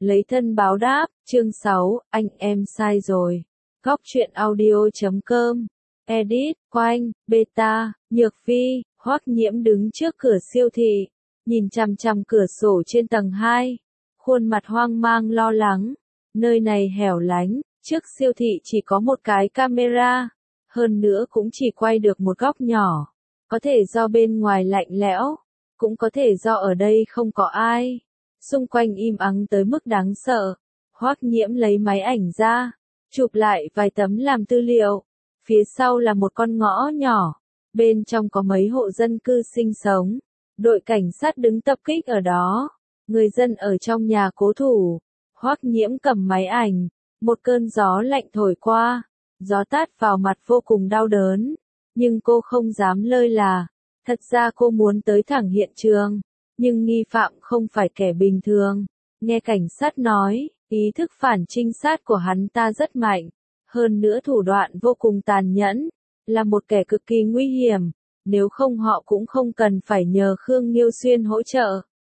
Lấy thân báo đáp, chương 6, anh em sai rồi. Góc truyện audio.com. Edit, Quanh, Beta, Nhược Vi, Hoắc Nhiễm đứng trước cửa siêu thị, nhìn chằm chằm cửa sổ trên tầng 2, khuôn mặt hoang mang lo lắng. Nơi này hẻo lánh, trước siêu thị chỉ có một cái camera, hơn nữa cũng chỉ quay được một góc nhỏ. Có thể do bên ngoài lạnh lẽo, cũng có thể do ở đây không có ai. Xung quanh im ắng tới mức đáng sợ. Hoắc Nhiễm lấy máy ảnh ra, chụp lại vài tấm làm tư liệu. Phía sau là một con ngõ nhỏ, bên trong có mấy hộ dân cư sinh sống. Đội cảnh sát đứng tập kích ở đó, người dân ở trong nhà cố thủ. Hoắc Nhiễm cầm máy ảnh, một cơn gió lạnh thổi qua, gió tát vào mặt vô cùng đau đớn, nhưng cô không dám lơi là. Thật ra cô muốn tới thẳng hiện trường, nhưng nghi phạm không phải kẻ bình thường. Nghe cảnh sát nói, ý thức phản trinh sát của hắn ta rất mạnh, hơn nữa thủ đoạn vô cùng tàn nhẫn, là một kẻ cực kỳ nguy hiểm, nếu không họ cũng không cần phải nhờ Khương Nghiêu Xuyên hỗ trợ.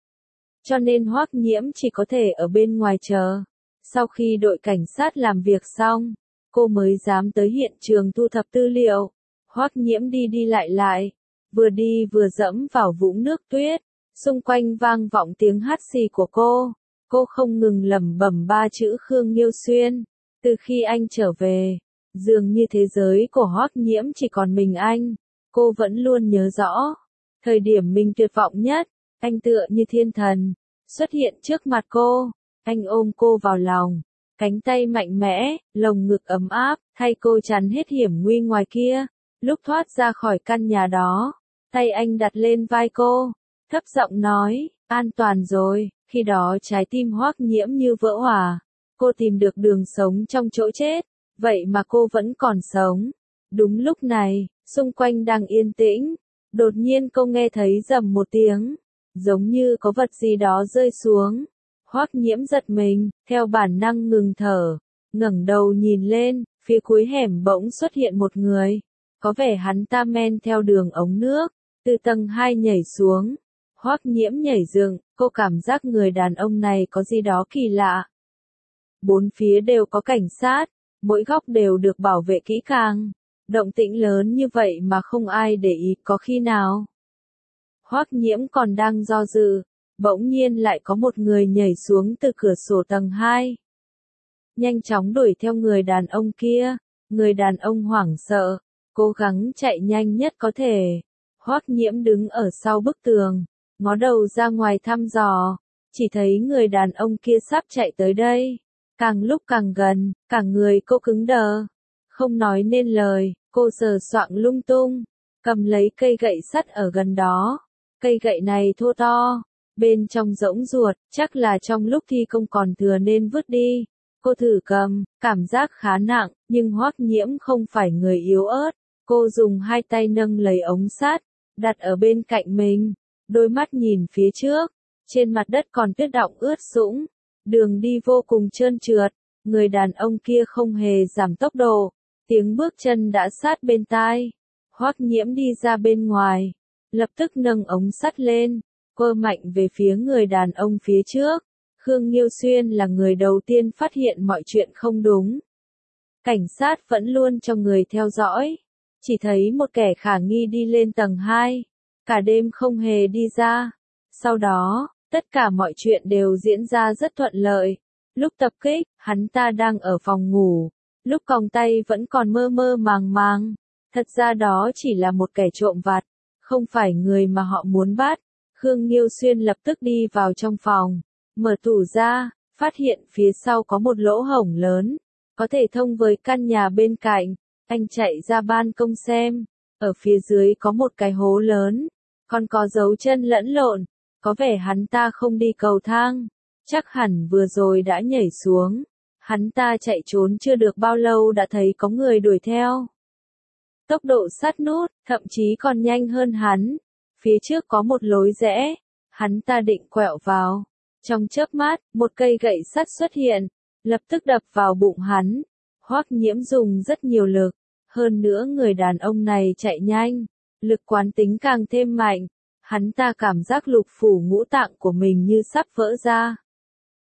Cho nên Hoắc Nhiễm chỉ có thể ở bên ngoài chờ. Sau khi đội cảnh sát làm việc xong, cô mới dám tới hiện trường thu thập tư liệu. Hoắc Nhiễm đi đi lại, vừa đi vừa dẫm vào vũng nước tuyết, xung quanh vang vọng tiếng hắt xì của cô. Cô không ngừng lẩm bẩm ba chữ Khương Nghiêu Xuyên. Từ khi anh trở về, dường như thế giới của Hoắc Nhiễm chỉ còn mình anh. Cô vẫn luôn nhớ rõ, thời điểm mình tuyệt vọng nhất, anh tựa như thiên thần, xuất hiện trước mặt cô. Anh ôm cô vào lòng, cánh tay mạnh mẽ, lồng ngực ấm áp, thay cô chắn hết hiểm nguy ngoài kia. Lúc thoát ra khỏi căn nhà đó, tay anh đặt lên vai cô, thấp giọng nói, an toàn rồi. Khi đó trái tim Hoắc Nhiễm như vỡ hòa. Cô tìm được đường sống trong chỗ chết, vậy mà cô vẫn còn sống. Đúng lúc này, xung quanh đang yên tĩnh, đột nhiên cô nghe thấy rầm một tiếng, giống như có vật gì đó rơi xuống. Hoắc Nhiễm giật mình, theo bản năng ngừng thở, ngẩng đầu nhìn lên, phía cuối hẻm bỗng xuất hiện một người. Có vẻ hắn ta men theo đường ống nước, từ tầng 2 nhảy xuống. Hoắc Nhiễm nhảy dựng, cô cảm giác người đàn ông này có gì đó kỳ lạ. Bốn phía đều có cảnh sát, mỗi góc đều được bảo vệ kỹ càng. Động tĩnh lớn như vậy mà không ai để ý, có khi nào. Hoắc Nhiễm còn đang do dự, bỗng nhiên lại có một người nhảy xuống từ cửa sổ tầng 2. Nhanh chóng đuổi theo người đàn ông kia, người đàn ông hoảng sợ, cố gắng chạy nhanh nhất có thể. Hoắc Nhiễm đứng ở sau bức tường, ngó đầu ra ngoài thăm dò, chỉ thấy người đàn ông kia sắp chạy tới đây. Càng lúc càng gần, cả người cô cứng đờ, không nói nên lời. Cô sờ soạng lung tung, cầm lấy cây gậy sắt ở gần đó. Cây gậy này thô to, bên trong rỗng ruột, chắc là trong lúc thi công còn thừa nên vứt đi. Cô thử cầm, cảm giác khá nặng, nhưng Hoắc Nhiễm không phải người yếu ớt. Cô dùng hai tay nâng lấy ống sắt, đặt ở bên cạnh mình, đôi mắt nhìn phía trước. Trên mặt đất còn tuyết đọng ướt sũng, đường đi vô cùng trơn trượt. Người đàn ông kia không hề giảm tốc độ, tiếng bước chân đã sát bên tai. Hoắc Nhiễm đi ra bên ngoài, lập tức nâng ống sắt lên, quơ mạnh về phía người đàn ông phía trước. Khương Nghiêu Xuyên là người đầu tiên phát hiện mọi chuyện không đúng. Cảnh sát vẫn luôn cho người theo dõi, chỉ thấy một kẻ khả nghi đi lên tầng 2, cả đêm không hề đi ra. Sau đó, tất cả mọi chuyện đều diễn ra rất thuận lợi. Lúc tập kích, hắn ta đang ở phòng ngủ, lúc còng tay vẫn còn mơ mơ màng màng. Thật ra đó chỉ là một kẻ trộm vặt, không phải người mà họ muốn bắt. Khương Nghiêu Xuyên lập tức đi vào trong phòng, mở tủ ra, phát hiện phía sau có một lỗ hổng lớn, có thể thông với căn nhà bên cạnh. Anh chạy ra ban công xem, ở phía dưới có một cái hố lớn, còn có dấu chân lẫn lộn, có vẻ hắn ta không đi cầu thang, chắc hẳn vừa rồi đã nhảy xuống. Hắn ta chạy trốn chưa được bao lâu đã thấy có người đuổi theo. Tốc độ sát nút, thậm chí còn nhanh hơn hắn. Phía trước có một lối rẽ, hắn ta định quẹo vào. Trong chớp mắt, một cây gậy sắt xuất hiện, lập tức đập vào bụng hắn. Hoắc Nhiễm dùng rất nhiều lực, hơn nữa người đàn ông này chạy nhanh, lực quán tính càng thêm mạnh. Hắn ta cảm giác lục phủ ngũ tạng của mình như sắp vỡ ra.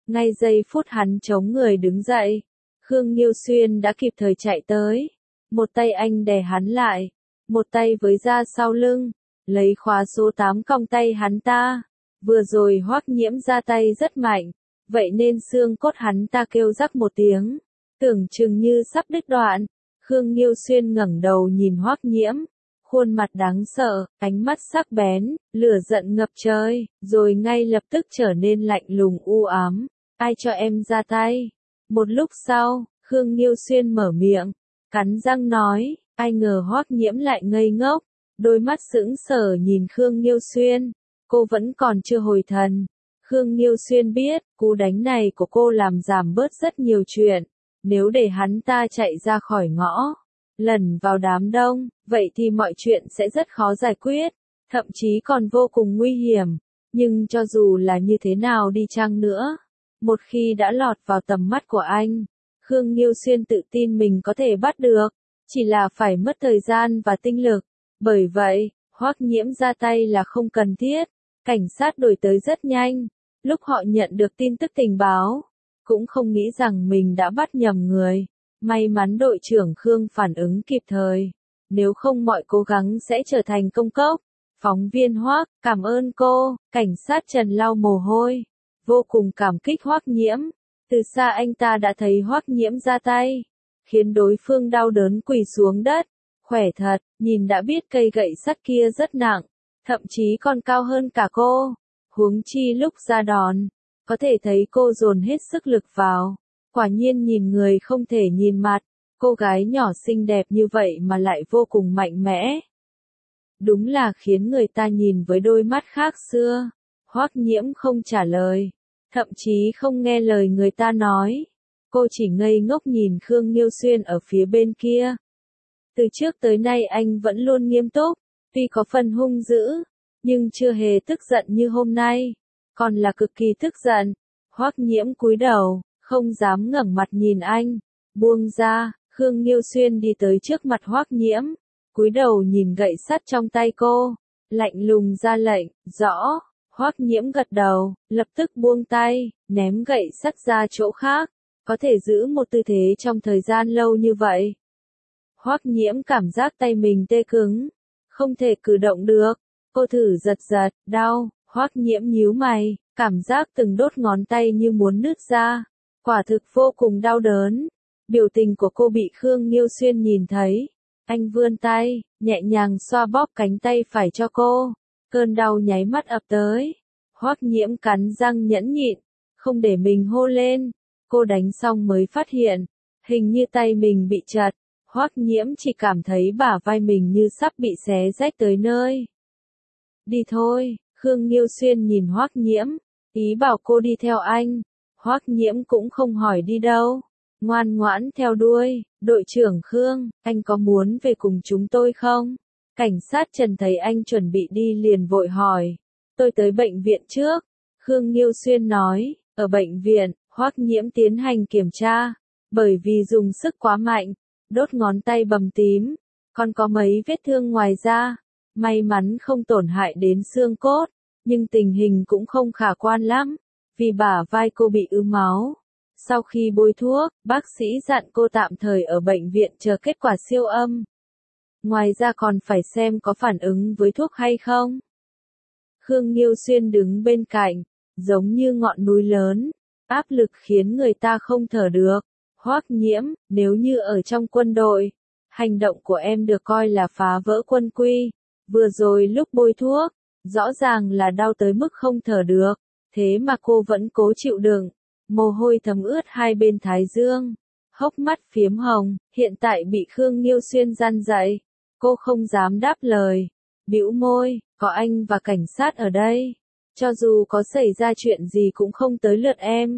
Ngay giây phút hắn chống người đứng dậy, Khương Nghiêu Xuyên đã kịp thời chạy tới. Một tay anh đè hắn lại, một tay với ra sau lưng, lấy khóa số 8 cong tay hắn ta. Vừa rồi Hoắc Nhiễm ra tay rất mạnh, vậy nên xương cốt hắn ta kêu rắc một tiếng, tưởng chừng như sắp đứt đoạn. Khương Nghiêu Xuyên ngẩng đầu nhìn Hoắc Nhiễm, khuôn mặt đáng sợ, ánh mắt sắc bén, lửa giận ngập trời, rồi ngay lập tức trở nên lạnh lùng u ám. Ai cho em ra tay? Một lúc sau, Khương Nghiêu Xuyên mở miệng, cắn răng nói. Ai ngờ Hoắc Nhiễm lại ngây ngốc, đôi mắt sững sờ nhìn Khương Nghiêu Xuyên. Cô vẫn còn chưa hồi thần. Khương Nghiêu Xuyên biết, cú đánh này của cô làm giảm bớt rất nhiều chuyện. Nếu để hắn ta chạy ra khỏi ngõ, lẩn vào đám đông, vậy thì mọi chuyện sẽ rất khó giải quyết, thậm chí còn vô cùng nguy hiểm. Nhưng cho dù là như thế nào đi chăng nữa, một khi đã lọt vào tầm mắt của anh, Khương Nghiêu Xuyên tự tin mình có thể bắt được, chỉ là phải mất thời gian và tinh lực. Bởi vậy, Hoắc Nhiễm ra tay là không cần thiết. Cảnh sát đuổi tới rất nhanh. Lúc họ nhận được tin tức tình báo, cũng không nghĩ rằng mình đã bắt nhầm người. May mắn đội trưởng Khương phản ứng kịp thời. Nếu không mọi cố gắng sẽ trở thành công cốc. Phóng viên Hoắc, cảm ơn cô. Cảnh sát Trần lau mồ hôi, vô cùng cảm kích Hoắc Nhiễm. Từ xa anh ta đã thấy Hoắc Nhiễm ra tay, khiến đối phương đau đớn quỳ xuống đất. Khỏe thật, nhìn đã biết cây gậy sắt kia rất nặng, thậm chí còn cao hơn cả cô. Huống chi lúc ra đòn, có thể thấy cô dồn hết sức lực vào. Quả nhiên nhìn người không thể nhìn mặt, cô gái nhỏ xinh đẹp như vậy mà lại vô cùng mạnh mẽ. Đúng là khiến người ta nhìn với đôi mắt khác xưa. Hoắc Nhiễm không trả lời, thậm chí không nghe lời người ta nói. Cô chỉ ngây ngốc nhìn Khương Nghiêu Xuyên ở phía bên kia. Từ trước tới nay anh vẫn luôn nghiêm túc, tuy có phần hung dữ, nhưng chưa hề tức giận như hôm nay, còn là cực kỳ tức giận. Hoắc Nhiễm cúi đầu, không dám ngẩng mặt nhìn anh. Buông ra, Khương Nghiêu Xuyên đi tới trước mặt Hoắc Nhiễm, cúi đầu nhìn gậy sắt trong tay cô, lạnh lùng ra lệnh, rõ. Hoắc Nhiễm gật đầu, lập tức buông tay, ném gậy sắt ra chỗ khác. Có thể giữ một tư thế trong thời gian lâu như vậy. Hoắc Nhiễm cảm giác tay mình tê cứng, không thể cử động được. Cô thử giật giật, đau. Hoắc Nhiễm nhíu mày, cảm giác từng đốt ngón tay như muốn nứt ra. Quả thực vô cùng đau đớn. Biểu tình của cô bị Khương Nghiêu Xuyên nhìn thấy. Anh vươn tay, nhẹ nhàng xoa bóp cánh tay phải cho cô. Cơn đau nháy mắt ập tới. Hoắc Nhiễm cắn răng nhẫn nhịn, không để mình hô lên. Cô đánh xong mới phát hiện, hình như tay mình bị chật. Hoắc Nhiễm chỉ cảm thấy bả vai mình như sắp bị xé rách tới nơi. Đi thôi, Khương Nghiêu Xuyên nhìn Hoắc Nhiễm, ý bảo cô đi theo anh. Hoắc Nhiễm cũng không hỏi đi đâu, ngoan ngoãn theo đuôi. Đội trưởng Khương, anh có muốn về cùng chúng tôi không? Cảnh sát Trần thấy anh chuẩn bị đi liền vội hỏi. Tôi tới bệnh viện trước, Khương Nghiêu Xuyên nói. Ở bệnh viện, Hoắc Nhiễm tiến hành kiểm tra, bởi vì dùng sức quá mạnh, đốt ngón tay bầm tím, còn có mấy vết thương ngoài da. May mắn không tổn hại đến xương cốt, nhưng tình hình cũng không khả quan lắm, vì bả vai cô bị ứ máu. Sau khi bôi thuốc, bác sĩ dặn cô tạm thời ở bệnh viện chờ kết quả siêu âm. Ngoài ra còn phải xem có phản ứng với thuốc hay không. Khương Nghiêu Xuyên đứng bên cạnh, giống như ngọn núi lớn, áp lực khiến người ta không thở được. Hoắc Nhiễm, nếu như ở trong quân đội, hành động của em được coi là phá vỡ quân quy. Vừa rồi lúc bôi thuốc, rõ ràng là đau tới mức không thở được, thế mà cô vẫn cố chịu đựng. Mồ hôi thấm ướt hai bên thái dương, hốc mắt phiếm hồng, hiện tại bị Khương Nghiêu Xuyên gian dậy. Cô không dám đáp lời, bĩu môi, có anh và cảnh sát ở đây, cho dù có xảy ra chuyện gì cũng không tới lượt em.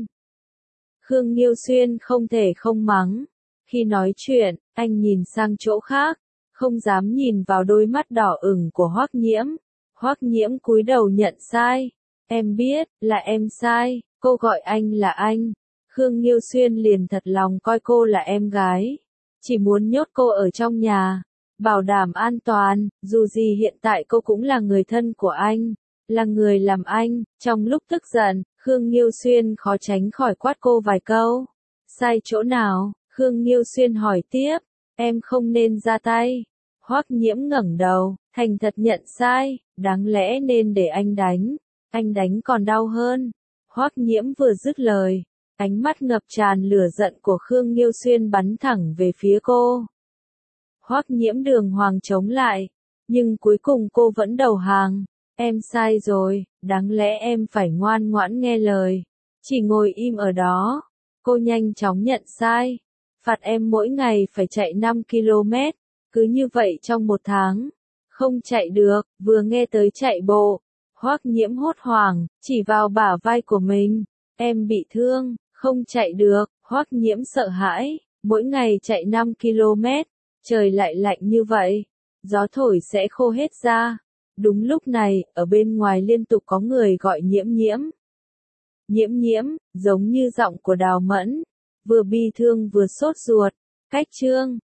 Khương Nghiêu Xuyên không thể không mắng. Khi nói chuyện, anh nhìn sang chỗ khác, không dám nhìn vào đôi mắt đỏ ửng của Hoắc Nhiễm. Hoắc Nhiễm cúi đầu nhận sai. Em biết, là em sai, cô gọi anh là anh. Khương Nghiêu Xuyên liền thật lòng coi cô là em gái. Chỉ muốn nhốt cô ở trong nhà, bảo đảm an toàn, dù gì hiện tại cô cũng là người thân của anh, là người làm anh. Trong lúc tức giận, Khương Nghiêu Xuyên khó tránh khỏi quát cô vài câu. Sai chỗ nào? Khương Nghiêu Xuyên hỏi tiếp. Em không nên ra tay. Hoắc Nhiễm ngẩng đầu, thành thật nhận sai, đáng lẽ nên để anh đánh. Anh đánh còn đau hơn. Hoắc Nhiễm vừa dứt lời, ánh mắt ngập tràn lửa giận của Khương Nghiêu Xuyên bắn thẳng về phía cô. Hoắc Nhiễm đường hoàng chống lại, nhưng cuối cùng cô vẫn đầu hàng. Em sai rồi, đáng lẽ em phải ngoan ngoãn nghe lời. Chỉ ngồi im ở đó. Cô nhanh chóng nhận sai. Phạt em mỗi ngày phải chạy 5 km. Cứ như vậy trong 1 tháng. Không chạy được, vừa nghe tới chạy bộ. Hoắc Nhiễm hốt hoảng, chỉ vào bả vai của mình. Em bị thương, không chạy được. Hoắc Nhiễm sợ hãi, mỗi ngày chạy 5 km. Trời lại lạnh như vậy. Gió thổi sẽ khô hết da. Đúng lúc này, ở bên ngoài liên tục có người gọi Nhiễm Nhiễm. Nhiễm Nhiễm, giống như giọng của Đào Mẫn. Vừa bi thương vừa sốt ruột. Cách chương